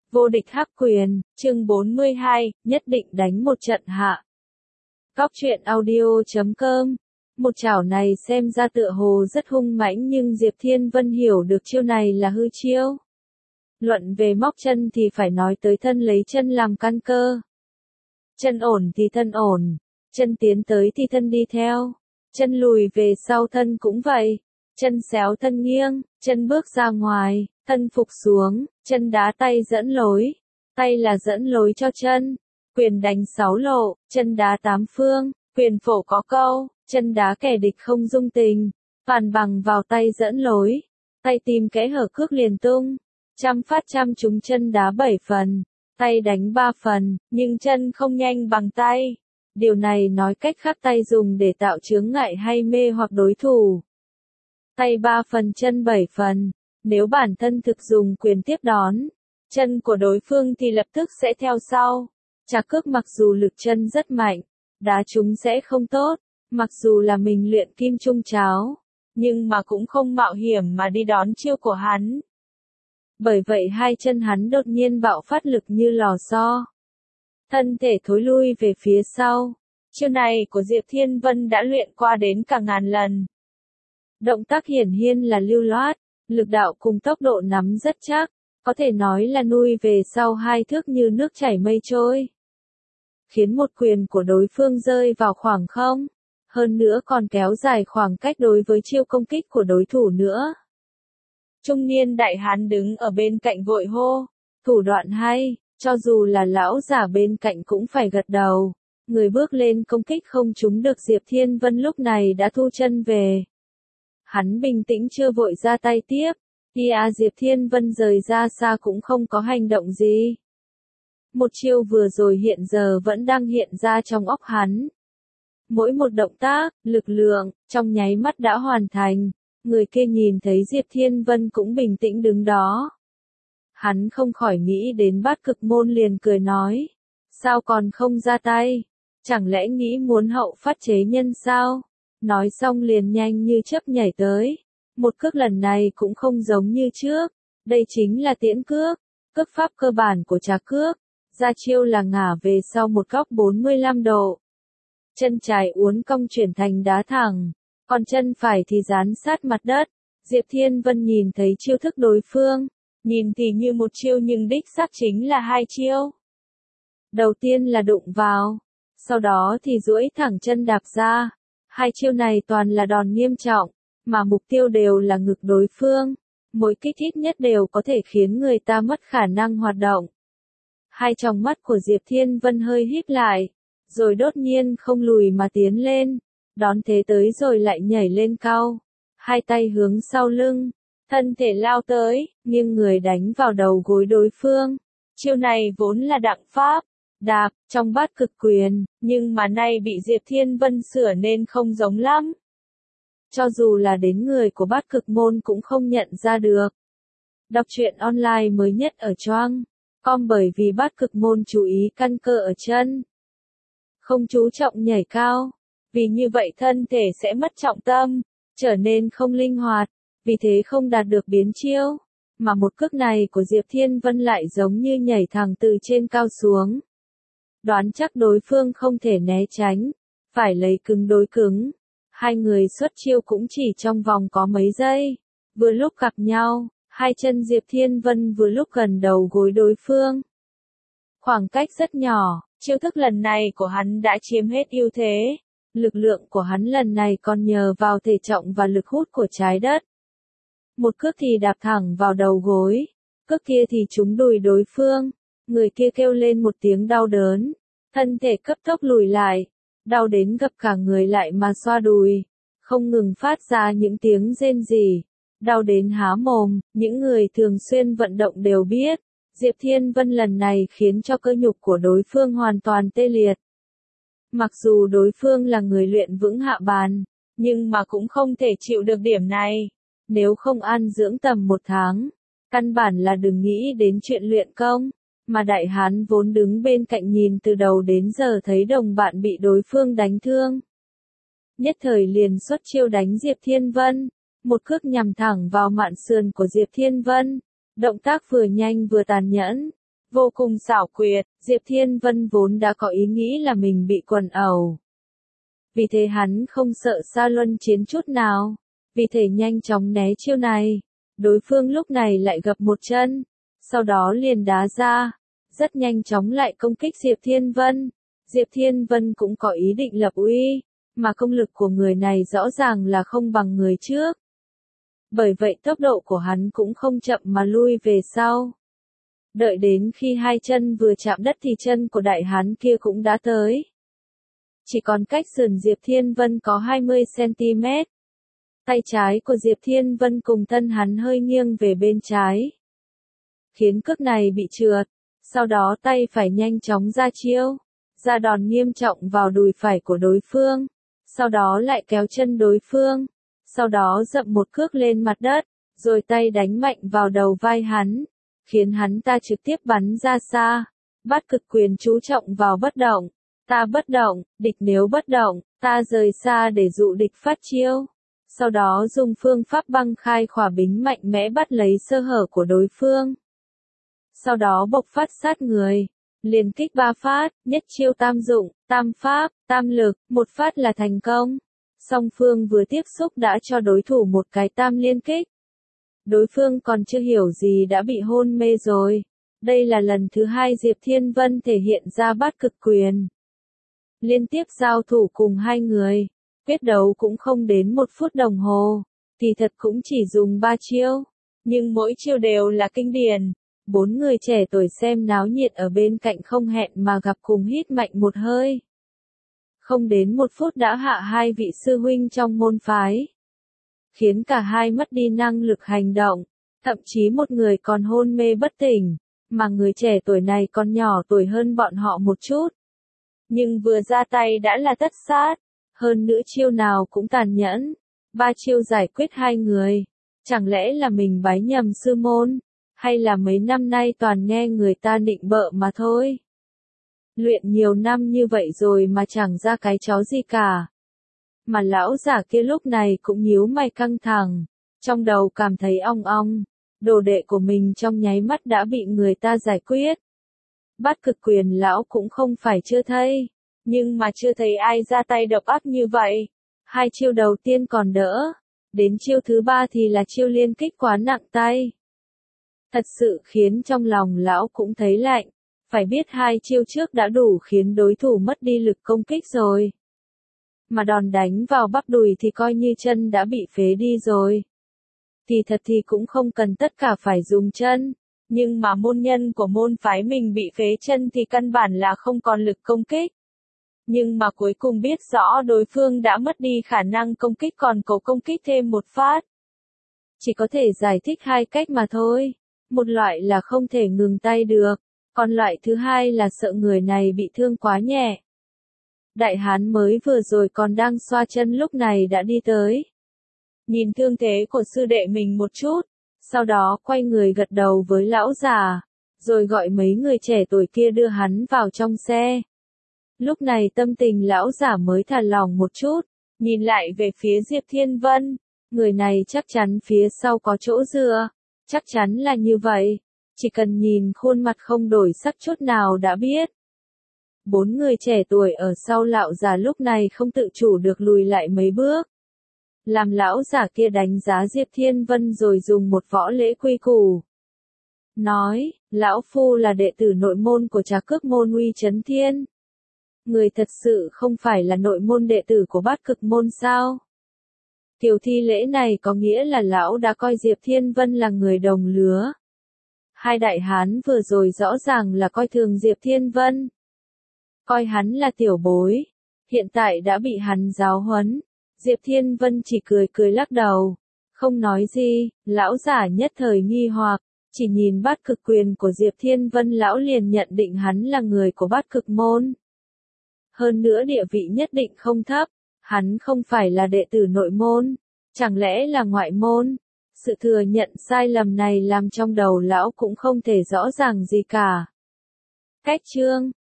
Vô địch hắc quyền, chương 42, nhất định đánh một trận hạ. Góc truyện audio.com. Một chảo này xem ra tựa hồ rất hung mãnh nhưng Diệp Thiên Vân hiểu được chiêu này là hư chiêu. Luận về móc chân thì phải nói tới thân lấy chân làm căn cơ. Chân ổn thì thân ổn, chân tiến tới thì thân đi theo, chân lùi về sau thân cũng vậy, chân xéo thân nghiêng, chân bước ra ngoài, thân phục xuống, chân đá tay dẫn lối, tay là dẫn lối cho chân, quyền đánh 6 lộ, chân đá 8 phương, quyền phổ có câu, chân đá kẻ địch không dung tình, phản bằng vào tay dẫn lối, tay tìm kẽ hở cước liền tung, trăm phát trăm trúng chân đá 7 phần, tay đánh 3 phần, nhưng chân không nhanh bằng tay. Điều này nói cách khác tay dùng để tạo chướng ngại hay mê hoặc đối thủ. Tay 3 phần chân 7 phần, nếu bản thân thực dùng quyền tiếp đón, chân của đối phương thì lập tức sẽ theo sau. Trà cước mặc dù lực chân rất mạnh, đá chúng sẽ không tốt, mặc dù là mình luyện kim trung cháo, nhưng mà cũng không mạo hiểm mà đi đón chiêu của hắn. Bởi vậy hai chân hắn đột nhiên bạo phát lực như lò xo. Thân thể thối lui về phía sau. Chiêu này của Diệp Thiên Vân đã luyện qua đến cả ngàn lần. Động tác hiển nhiên là lưu loát, lực đạo cùng tốc độ nắm rất chắc, có thể nói là nuôi về sau 2 thước như nước chảy mây trôi. Khiến một quyền của đối phương rơi vào khoảng không, hơn nữa còn kéo dài khoảng cách đối với chiêu công kích của đối thủ nữa. Trung niên đại hán đứng ở bên cạnh vội hô, thủ đoạn hay, cho dù là lão giả bên cạnh cũng phải gật đầu. Người bước lên công kích không trúng được Diệp Thiên Vân lúc này đã thu chân về. Hắn bình tĩnh chưa vội ra tay tiếp, Diệp Thiên Vân rời ra xa cũng không có hành động gì. Một chiêu vừa rồi hiện giờ vẫn đang hiện ra trong óc hắn. Mỗi một động tác, lực lượng, trong nháy mắt đã hoàn thành, người kia nhìn thấy Diệp Thiên Vân cũng bình tĩnh đứng đó. Hắn không khỏi nghĩ đến Bát Cực Môn liền cười nói, sao còn không ra tay? Chẳng lẽ nghĩ muốn hậu phát chế nhân sao? Nói xong liền nhanh như chớp nhảy tới. Một cước lần này cũng không giống như trước. Đây chính là tiễn cước. Cước pháp cơ bản của trà cước. Ra chiêu là ngả về sau một góc 45 độ. Chân trái uốn cong chuyển thành đá thẳng. Còn chân phải thì dán sát mặt đất. Diệp Thiên Vân nhìn thấy chiêu thức đối phương. Nhìn thì như một chiêu nhưng đích xác chính là 2 chiêu. Đầu tiên là đụng vào. Sau đó thì duỗi thẳng chân đạp ra. 2 chiêu này toàn là đòn nghiêm trọng, mà mục tiêu đều là ngực đối phương. Mỗi kích ít nhất đều có thể khiến người ta mất khả năng hoạt động. Hai tròng mắt của Diệp Thiên Vân hơi híp lại, rồi đột nhiên không lùi mà tiến lên, đón thế tới rồi lại nhảy lên cao. 2 tay hướng sau lưng, thân thể lao tới, nghiêng người đánh vào đầu gối đối phương. Chiêu này vốn là đặng pháp. Đạp, trong Bát Cực quyền, nhưng mà nay bị Diệp Thiên Vân sửa nên không giống lắm. Cho dù là đến người của Bát Cực Môn cũng không nhận ra được. Đọc truyện online mới nhất ở Choang.com bởi vì Bát Cực Môn chú ý căn cơ ở chân. Không chú trọng nhảy cao. Vì như vậy thân thể sẽ mất trọng tâm, trở nên không linh hoạt, vì thế không đạt được biến chiêu. Mà một cước này của Diệp Thiên Vân lại giống như nhảy thẳng từ trên cao xuống. Đoán chắc đối phương không thể né tránh, phải lấy cứng đối cứng. Hai người xuất chiêu cũng chỉ trong vòng có mấy giây. Vừa lúc gặp nhau, hai chân Diệp Thiên Vân vừa lúc gần đầu gối đối phương. Khoảng cách rất nhỏ, chiêu thức lần này của hắn đã chiếm hết ưu thế. Lực lượng của hắn lần này còn nhờ vào thể trọng và lực hút của trái đất. Một cước thì đạp thẳng vào đầu gối, cước kia thì trúng đùi đối phương. Người kia kêu lên một tiếng đau đớn, thân thể cấp tốc lùi lại, đau đến gập cả người lại mà xoa đùi, không ngừng phát ra những tiếng rên rỉ, đau đến há mồm. Những người thường xuyên vận động đều biết, Diệp Thiên Vân lần này khiến cho cơ nhục của đối phương hoàn toàn tê liệt. Mặc dù đối phương là người luyện vững hạ bàn, nhưng mà cũng không thể chịu được điểm này, nếu không ăn dưỡng tầm 1 tháng, căn bản là đừng nghĩ đến chuyện luyện công. Mà đại hán vốn đứng bên cạnh nhìn từ đầu đến giờ thấy đồng bạn bị đối phương đánh thương. Nhất thời liền xuất chiêu đánh Diệp Thiên Vân, một cước nhằm thẳng vào mạn sườn của Diệp Thiên Vân. Động tác vừa nhanh vừa tàn nhẫn, Vô cùng xảo quyệt, Diệp Thiên Vân vốn đã có ý nghĩ là mình bị quần ẩu. Vì thế hắn không sợ Sa Luân Chiến chút nào. Vì thế nhanh chóng né chiêu này. Đối phương lúc này lại gập một chân. Sau đó liền đá ra. Rất nhanh chóng lại công kích Diệp Thiên Vân. Diệp Thiên Vân cũng có ý định lập uy. Mà công lực của người này rõ ràng là không bằng người trước. Bởi vậy tốc độ của hắn cũng không chậm mà lui về sau. Đợi đến khi hai chân vừa chạm đất thì chân của đại hán kia cũng đã tới. Chỉ còn cách sườn Diệp Thiên Vân có 20cm. Tay trái của Diệp Thiên Vân cùng thân hắn hơi nghiêng về bên trái. Khiến cước này bị trượt. Sau đó tay phải nhanh chóng ra chiêu. Ra đòn nghiêm trọng vào đùi phải của đối phương. Sau đó lại kéo chân đối phương. Sau đó dậm một cước lên mặt đất. Rồi tay đánh mạnh vào đầu vai hắn. Khiến hắn ta trực tiếp bắn ra xa. Bát cực quyền chú trọng vào bất động. Ta bất động, địch nếu bất động, ta rời xa để dụ địch phát chiêu. Sau đó dùng phương pháp băng khai khỏa bính mạnh mẽ bắt lấy sơ hở của đối phương. Sau đó bộc phát sát người. Liên kích 3 phát, nhất chiêu tam dụng, tam pháp, tam lực, một phát là thành công. Song phương vừa tiếp xúc đã cho đối thủ một cái tam liên kích. Đối phương còn chưa hiểu gì đã bị hôn mê rồi. Đây là lần thứ 2 Diệp Thiên Vân thể hiện ra bát cực quyền. Liên tiếp giao thủ cùng hai người. Quyết đấu cũng không đến 1 phút đồng hồ. Thì thật cũng chỉ dùng 3 chiêu. Nhưng mỗi chiêu đều là kinh điển. 4 người trẻ tuổi xem náo nhiệt ở bên cạnh không hẹn mà gặp cùng hít mạnh một hơi. Không đến 1 phút đã hạ hai vị sư huynh trong môn phái. Khiến cả hai mất đi năng lực hành động. Thậm chí một người còn hôn mê bất tỉnh. Mà người trẻ tuổi này còn nhỏ tuổi hơn bọn họ một chút. Nhưng vừa ra tay đã là tất sát. Hơn nữa chiêu nào cũng tàn nhẫn. 3 chiêu giải quyết hai người. Chẳng lẽ là mình bái nhầm sư môn? Hay là mấy năm nay toàn nghe người ta nịnh bợ mà thôi? Luyện nhiều năm như vậy rồi mà chẳng ra cái chó gì cả. Mà lão giả kia lúc này cũng nhíu mày căng thẳng. Trong đầu cảm thấy ong ong. Đồ đệ của mình trong nháy mắt đã bị người ta giải quyết. Bát cực quyền lão cũng không phải chưa thấy. Nhưng mà chưa thấy ai ra tay độc ác như vậy. 2 chiêu đầu tiên còn đỡ. Đến chiêu thứ 3 thì là chiêu liên kích quá nặng tay. Thật sự khiến trong lòng lão cũng thấy lạnh. Phải biết 2 chiêu trước đã đủ khiến đối thủ mất đi lực công kích rồi. Mà đòn đánh vào bắp đùi thì coi như chân đã bị phế đi rồi. Thì thật thì cũng không cần tất cả phải dùng chân. Nhưng mà môn nhân của môn phái mình bị phế chân thì căn bản là không còn lực công kích. Nhưng mà cuối cùng biết rõ đối phương đã mất đi khả năng công kích còn cố công kích thêm một phát. Chỉ có thể giải thích 2 cách mà thôi. Một loại là không thể ngừng tay được. Còn loại thứ hai là sợ người này bị thương quá nhẹ. Đại hán mới vừa rồi còn đang xoa chân lúc này đã đi tới. Nhìn thương thế của sư đệ mình một chút. Sau đó quay người gật đầu với lão già. Rồi gọi mấy người trẻ tuổi kia đưa hắn vào trong xe. Lúc này tâm tình lão giả mới thả lỏng một chút. Nhìn lại về phía Diệp Thiên Vân. Người này chắc chắn phía sau có chỗ dựa. Chắc chắn là như vậy. Chỉ cần nhìn khuôn mặt không đổi sắc chút nào đã biết. 4 người trẻ tuổi ở sau lão già lúc này không tự chủ được lùi lại mấy bước. Làm lão giả kia đánh giá Diệp Thiên Vân rồi dùng một võ lễ quy củ. Nói, lão phu là đệ tử nội môn của Trà Cước môn Uy Chấn Thiên. Người thật sự không phải là nội môn đệ tử của Bát Cực môn sao? Kiểu thi lễ này có nghĩa là lão đã coi Diệp Thiên Vân là người đồng lứa. Hai đại hán vừa rồi rõ ràng là coi thường Diệp Thiên Vân. Coi hắn là tiểu bối. Hiện tại đã bị hắn giáo huấn. Diệp Thiên Vân chỉ cười cười lắc đầu. Không nói gì, lão giả nhất thời nghi hoặc. Chỉ nhìn bát cực quyền của Diệp Thiên Vân lão liền nhận định hắn là người của bát cực môn. Hơn nữa địa vị nhất định không thấp. Hắn không phải là đệ tử nội môn. Chẳng lẽ là ngoại môn? Sự thừa nhận sai lầm này làm trong đầu lão cũng không thể rõ ràng gì cả. Cách chương